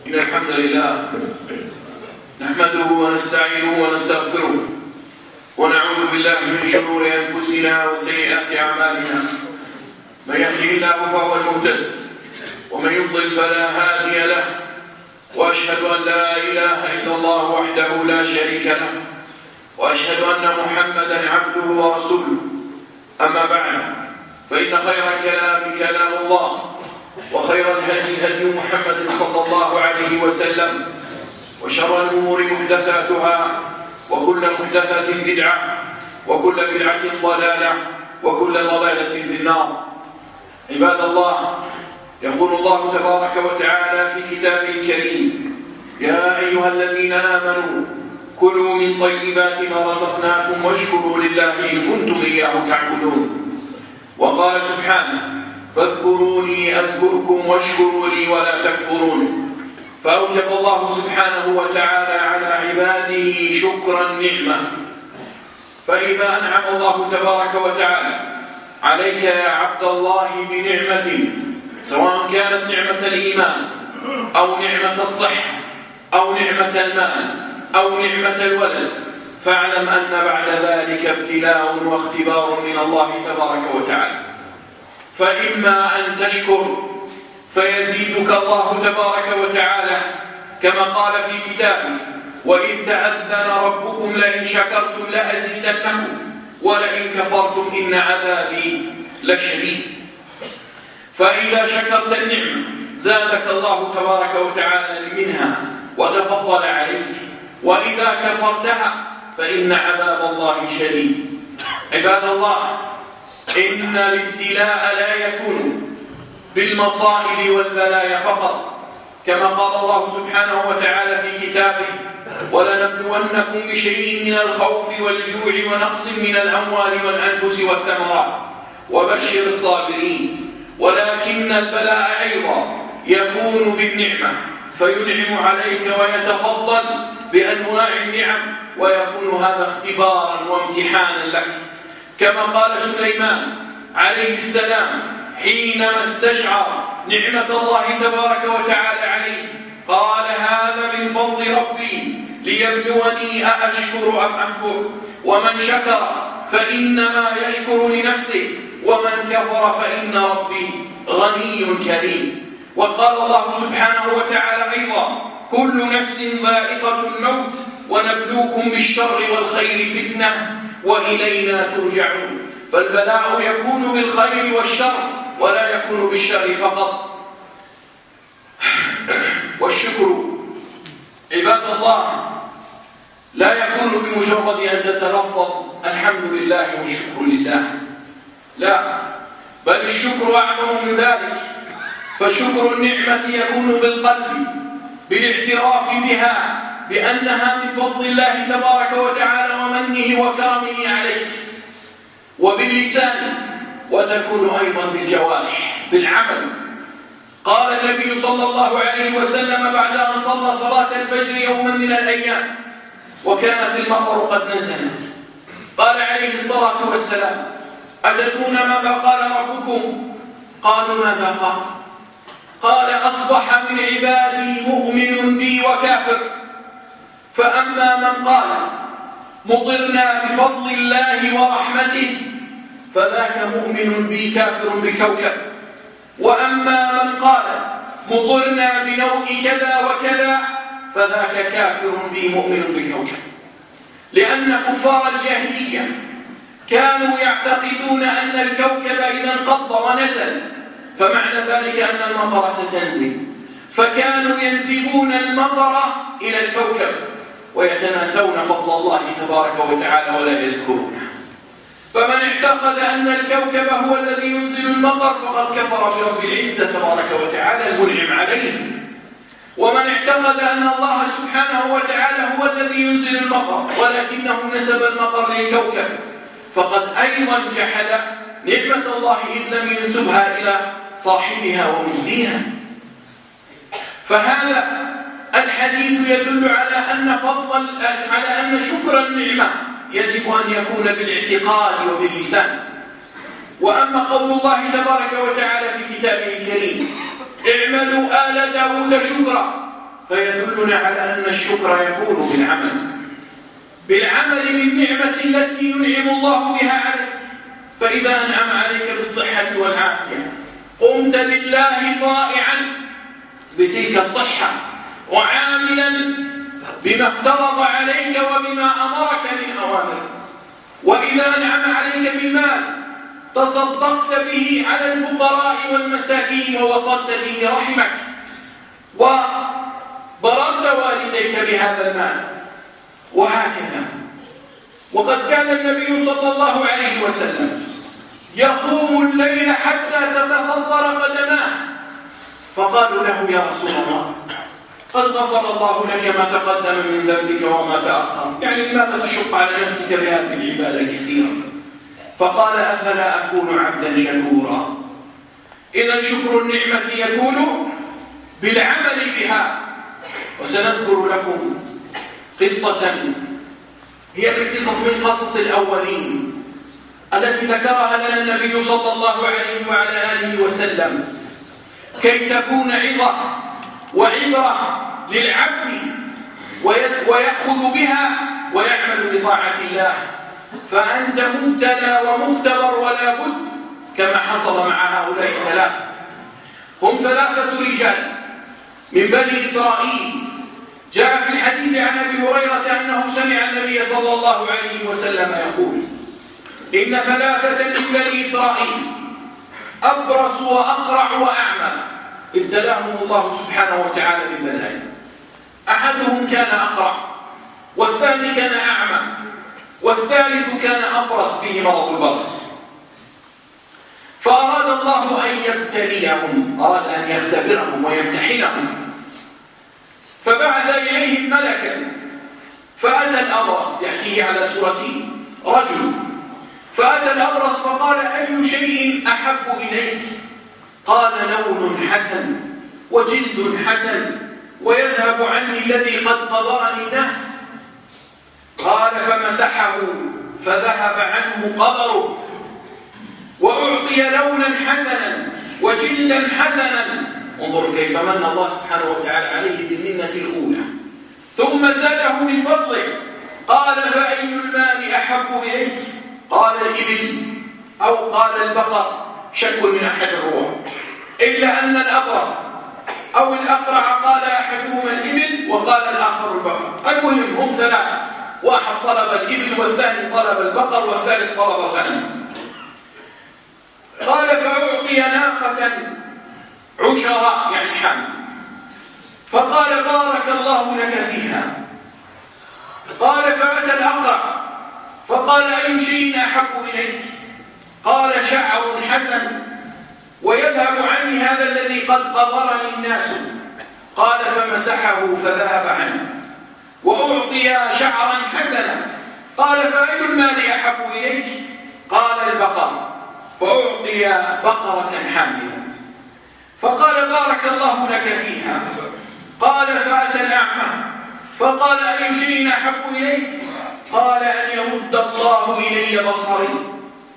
إن الحمد لله نحمده ونستعينه ونستغفره ونعوذ بالله من شرور أنفسنا وسيئات أعمالنا. من يهده الله فهو المهتد ومن يضلل فلا هادي له، وأشهد أن لا إله إلا الله وحده لا شريك له، وأشهد أن محمدا عبده ورسوله. أما بعد، فإن خير الكلام كلام الله، وخير الهدي هدي محمد صلى الله عليه وسلم، وشر الأمور محدثاتها، وكل محدثة بدعة، وكل بدعة ضلالة، وكل ضلالة في النار. عباد الله، يقول الله تبارك وتعالى في كتابه الكريم: يا أيها الذين آمنوا كلوا من طيبات ما رزقناكم واشكروا لله إن كنتم إياه تعبدون. وقال سبحانه: فاذكروني أذكركم واشكروا لي ولا تكفرون. فأوجب الله سبحانه وتعالى على عباده شكر النعمة. فإذا أنعم الله تبارك وتعالى عليك يا عبد الله بنعمة، سواء كانت نعمة الإيمان أو نعمة الصحة أو نعمة المال أو نعمة الولد، فاعلم أن بعد ذلك ابتلاء واختبار من الله تبارك وتعالى. فإما أن تشكر فيزيدك الله تبارك وتعالى، كما قال في كتابه: وإذ تأذن ربكم لئن شكرتم لأزيدنكم ولئن كفرتم إن عذابي لشديد. فإذا شكرت النعمة زادك الله تبارك وتعالى منها وتفضل عليك، وإذا كفرتها فإن عذاب الله شديد. عباد الله، إن الابتلاء لا يكون بالمصائب والبلايا فقط، كما قال الله سبحانه وتعالى في كتابه: ولنبلونكم بشيء من الخوف والجوع ونقص من الأموال والأنفس والثمرات وبشر الصابرين. ولكن البلاء أيضا يكون بالنعمة، فينعم عليك ويتفضل بأنواع النعم، ويكون هذا اختبارا وامتحانا لك، كما قال سليمان عليه السلام حينما استشعر نعمة الله تبارك وتعالى عليه: قال هذا من فضل ربي ليبلوني أأشكر أم أكفر، ومن شكر فإنما يشكر لنفسه، ومن كفر فإن ربي غني كريم. وقال الله سبحانه وتعالى أيضا: كل نفس ذائقة الموت ونبلوكم بالشر والخير فتنة وإلينا ترجعون. فالبلاء يكون بالخير والشر ولا يكون بالشر فقط. والشكر عباد الله لا يكون بمجرد أن تتلفظ الحمد لله والشكر لله، لا، بل الشكر أعظم من ذلك. فشكر النعمة يكون بالقلب، بالاعتراف بها بأنها من فضل الله تبارك وتعالى ومنه وكرمه عليك، وباللسان، وتكون أيضا بالجوارح بالعمل. قال النبي صلى الله عليه وسلم بعد أن صلى صلاة الفجر يوما من الأيام وكانت المطر قد نزلت، قال عليه الصلاة والسلام: أتدرون ماذا قال ربكم؟ قالوا: ماذا قال؟ قال: أصبح من عبادي مؤمن بي وكافر، فأما من قال مطرنا بفضل الله ورحمته فذاك مؤمن بي كافر بالكوكب، وأما من قال مطرنا بنوء كذا وكذا فذاك كافر بي مؤمن بالكوكب. لأن كفار الجاهلية كانوا يعتقدون أن الكوكب إذا انقض ونزل فمعنى ذلك أن المطر ستنزل، فكانوا ينسبون المطر إلى الكوكب ويتناسون فضل الله تبارك وتعالى ولا يذكرونه. فمن اعتقد أن الكوكب هو الذي ينزل المطر فقد كفر برب العزة تبارك وتعالى المنعم عليه. ومن اعتقد أن الله سبحانه وتعالى هو الذي ينزل المطر ولكنه نسب المطر للكوكب فقد أيضا جحد نعمة الله إذ لم ينسبها إلى صاحبها ومجديها. فهذا الحديث يدل على أن شكر النعمة يجب أن يكون بالاعتقاد وباللسان. وأما قول الله تبارك وتعالى في كتابه الكريم: اعملوا آل داود شكرا، فيدلنا على أن الشكر يكون بالعمل بالنعمة التي ينعم الله بها عليك. فإذا أنعم عليك بالصحة والعافية قمت لله طائعا بتلك الصحة وعاملا بما افترض عليك وبما أمرك من أوامره. وإذا أنعم عليك بالمال تصدقت به على الفقراء والمساكين ووصلت به رحمك وبررت والديك بهذا المال، وهكذا. وقد كان النبي صلى الله عليه وسلم يقوم الليل حتى تتفطر قدماه، فقالوا له يا رسول الله قد غفر الله لك ما تقدم من ذنبك وما تأخر، يعني لماذا تشق على نفسك بهذه العبادة كثيرا؟ فقال أفلا أكون عبدا شكورا. إذا شكر النعمة يكون بالعمل بها. وسنذكر لكم قصة هي قصة من قصص الأولين التي ذكرها لنا النبي صلى الله عليه وعلى آله وسلم كي تكون عظة وعبرة للعبد ويأخذ بها ويعمل بطاعة الله. فأنت مبتلى ومختبر ولا بد، كما حصل مع هؤلاء الثلاثة. هم 3 رجال من بني إسرائيل. جاء في الحديث عن أبي هريرة أنه سمع النبي صلى الله عليه وسلم يقول إن 3 من بني إسرائيل أبرص وأقرع وأعمى ابتلاهم الله سبحانه وتعالى بالبلاء. أحدهم كان أقرع، والثاني كان أعمى، والثالث كان أبرص فيه مرض البرص. فأراد الله أن يبتليهم، أراد أن يختبرهم ويمتحنهم، فبعث إليهم ملكا فأتى الأبرص يأتيه على صورة رجل، فأتى الأبرص فقال أي شيء أحب إليك؟ قال لون حسن وجلد حسن ويذهب عني الذي قد قدرني الناس. قال فمسحه فذهب عنه قدره، وأعطي لونا حسنا وجلدا حسنا. انظروا كيف من الله سبحانه وتعالى عليه بالمنة الأولى، ثم زاده من فضله. قال فأي المال أحب إليك؟ قال الإبل أو قال البقر، شك من أحد الرواة، إلا أن الأبرص أو الأقرع قال أحدهما الإبل وقال الآخر البقر. المهم هم 3، واحد طلب الإبل والثاني طلب البقر والثالث طلب الغنم. قال فأعطي ناقة عشراء يعني حمل، فقال بارك الله لك فيها. قال فأتى الأقرع فقال أي شيء أحب إليك؟ قال شعر حسن ويذهب عني هذا الذي قد قدرني الناس. قال فمسحه فذهب عنه، وأعطي شعرا حسنا. قال فأي المال أحب إليك؟ قال البقر، فأعطي بقرة حاملة. فقال بارك الله لك فيها. قال فأتى الأعمى فقال أي شيء أحب إليك؟ قال أن يرد الله إلي بصري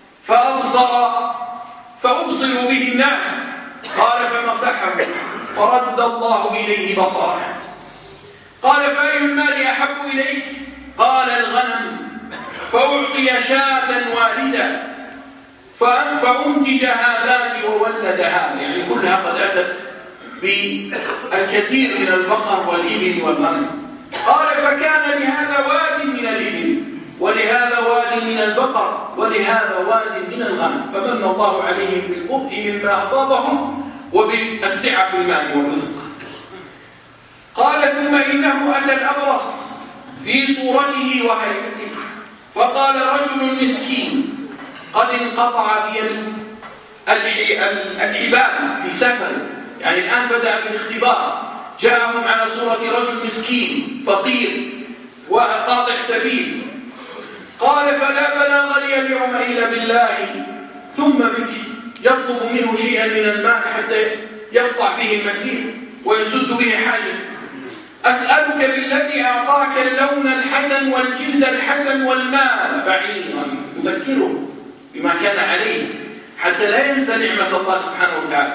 فأبصر به الناس. قال فمسحه فرد الله إليه بصره. قال فأي المال أحب إليك؟ قال الغنم، فأعطي شاة والدة فأنتج هذان وولد هذا، يعني كلها قد أتت بالكثير من البقر والإبل والغنم. قال فكان لهذا واد من الإبل ولهذا واد من البقر ولهذا واد من الغنم، فمن الله عليهم بالبطء مما أصابهم وبالسعة في المال والرزق. قال ثم إنه أتى الأبرص في صورته وهيئته، فقال رجل مسكين قد انقطع بيد الحبال في سفر، يعني الآن بدأ بالاختبار، جاءهم على صورة رجل مسكين فقير وقاطع سبيل. قال فلا بلاغ لي اليوم إلا بالله ثم بك، يطلب منه شيئا من المال حتى يقطع به المسير ويسد به حاجته. أسألك بالذي أعطاك اللون الحسن والجلد الحسن والمال بعيرا، يذكره بما كان عليه حتى لا ينسى نعمة الله سبحانه وتعالى.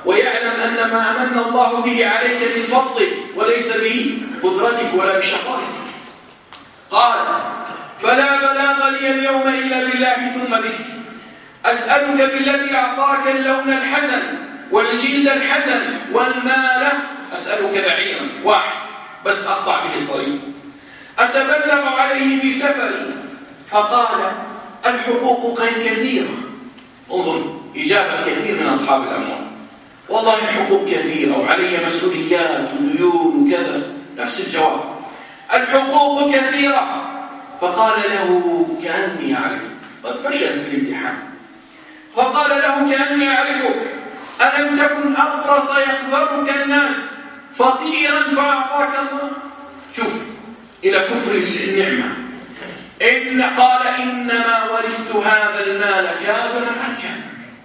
ويعلم أن ما من الله به عليك من فضله وليس بقدرتك ولا بشطارتك. قال: فلا بلاغ لي اليوم إلا بالله ثم بك، أسألك بالذي أعطاك اللون الحسن والجلد الحسن والمال، أسألك بعيرا واحد بس أقطع به الطريق أتبلغ عليه في سفري. فقال: الحقوق كثيرة. انظر إجابة كثير من أصحاب الأموال، والله الحقوق كثيرة وعلي مسؤوليات وديون وكذا. نفس الجواب: الحقوق كثيرة. فقال له: كأني أعرفك، قد فشل في الامتحان. فقال له: كأني أعرفك، ألم تكن أبرص يقذرك الناس فقيرا فأعطاك الله؟ شوف إلى كفر النعمة. قال: إنما ورثت هذا المال كابرا عن كابر.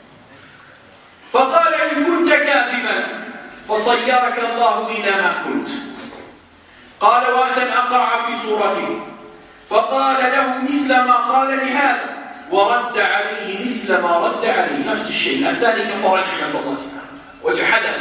فقال: إن كنت كاذبا فصيرك الله إلى ما كنت. قال: وأتى أقرع في صورته فقال له مثل ما قال لهذا ورد عليه مثل ما رد عليه، نفس الشيء. الثاني كفر نعمة الله سبحانه وجحدها.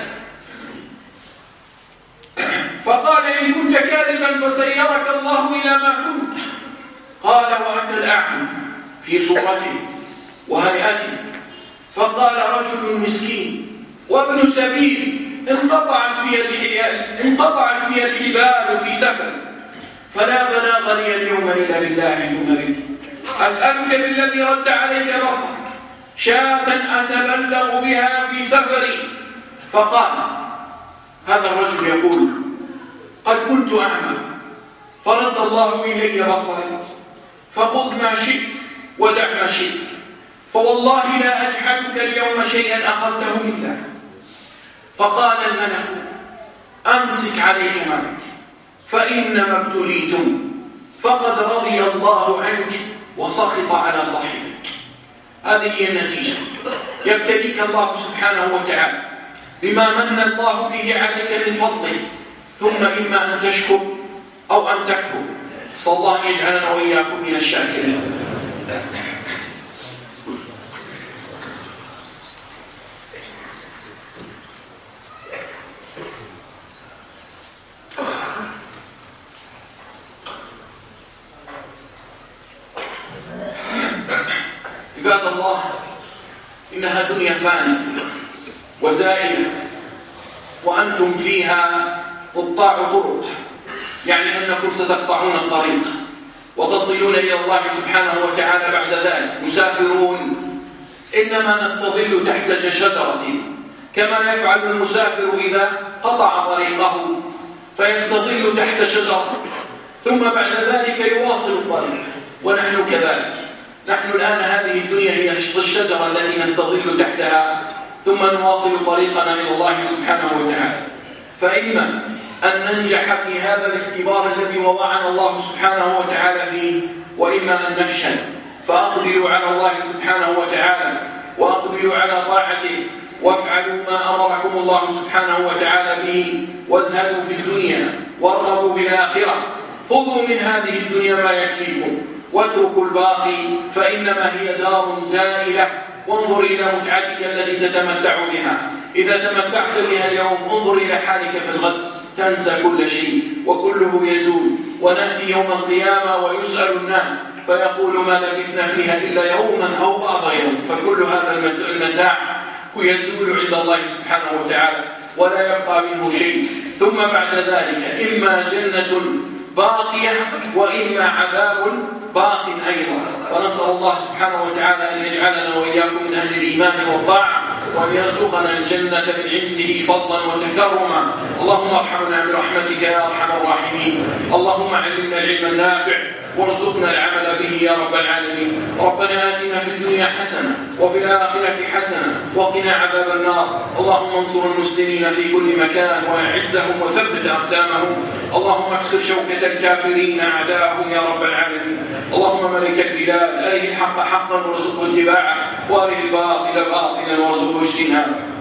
فقال: إن كنت كاذبا فسيرك الله إلى ما كنت. قال: وأتى الأعمى في صورته وهيئته فقال: رجل مسكين وابن سبيل انقطعت بي الحبال في سفر، فلا بلاغ لي اليوم إلا بالله ثم بك، أسألك بالذي رد عليك بصرك شاة أتبلغ بها في سفري. فقال هذا الرجل يقول: قد كنت أعمى فرد الله إلي بصري، فخذ ما شئت ودع ما شئت، فوالله لا أجحدك اليوم شيئا أخذته إلا. فقال الملك: أمسك عليك مالك فإنما ابتليتم، فقد رضي الله عنك وسخط على صاحبك. هذه هي النتيجة. يبتليك الله سبحانه وتعالى بما من الله به عليك من فضله، ثم إما أن تشكر أو أن تكفر. صلى الله أن يجعلنا وإياكم من الشاكرين. عباد الله، إنها دنيا فانية وزائلة، وأنتم فيها قطاع طرق، يعني أنكم ستقطعون الطريق وتصلون إلى الله سبحانه وتعالى بعد ذلك. مسافرون إنما نستظل تحت شجرة كما يفعل المسافر إذا قطع طريقه فيستظل تحت شجرة، ثم بعد ذلك يواصل الطريق. ونحن كذلك، نحن الآن هذه الدنيا هي الشجرة التي نستظل تحتها، ثم نواصل طريقنا إلى الله سبحانه وتعالى. فإما أن ننجح في هذا الاختبار الذي وضعنا الله سبحانه وتعالى فيه، وإما أن نفشل. فأقبلوا على الله سبحانه وتعالى وأقبلوا على طاعته، وافعلوا ما أمركم الله سبحانه وتعالى به، وازهدوا في الدنيا وارغبوا بالآخرة. خذوا من هذه الدنيا ما يكفيكم واتركوا الباقي، فإنما هي دار زائلة. وانظر إلى متعتك التي تتمتع بها. إذا تمتعت بها اليوم انظر إلى حالك في الغد، تنسى كل شيء وكله يزول. ونأتي يوم القيامة ويسأل الناس فيقول: ما لبثنا فيها إلا يوما أو بعض يوم. فكل هذا المتاع يزول عند الله سبحانه وتعالى ولا يبقى منه شيء. ثم بعد ذلك إما جنة باقية وإما عذاب باق أيضا. ونسأل الله سبحانه وتعالى أن يجعلنا وإياكم من أهل الإيمان والطاعة، وأن يرزقنا الجنة من عنده فضلا وتكرما. اللهم ارحمنا برحمتك يا أرحم الراحمين. اللهم علمنا العلم النافع وارزقنا العمل به يا رب العالمين. ربنا آتنا في الدنيا حسنة وفي الآخرة حسنة وقنا عذاب النار. اللهم انصر المسلمين في كل مكان وأعزهم وثبت أقدامهم. اللهم اكسر شوكة الكافرين أعداءهم يا رب العالمين. اللهم ملك البلاد أره الحق حقا وارزقه اتباعه، وأره الباطل باطلا وارزقه اجتنابه.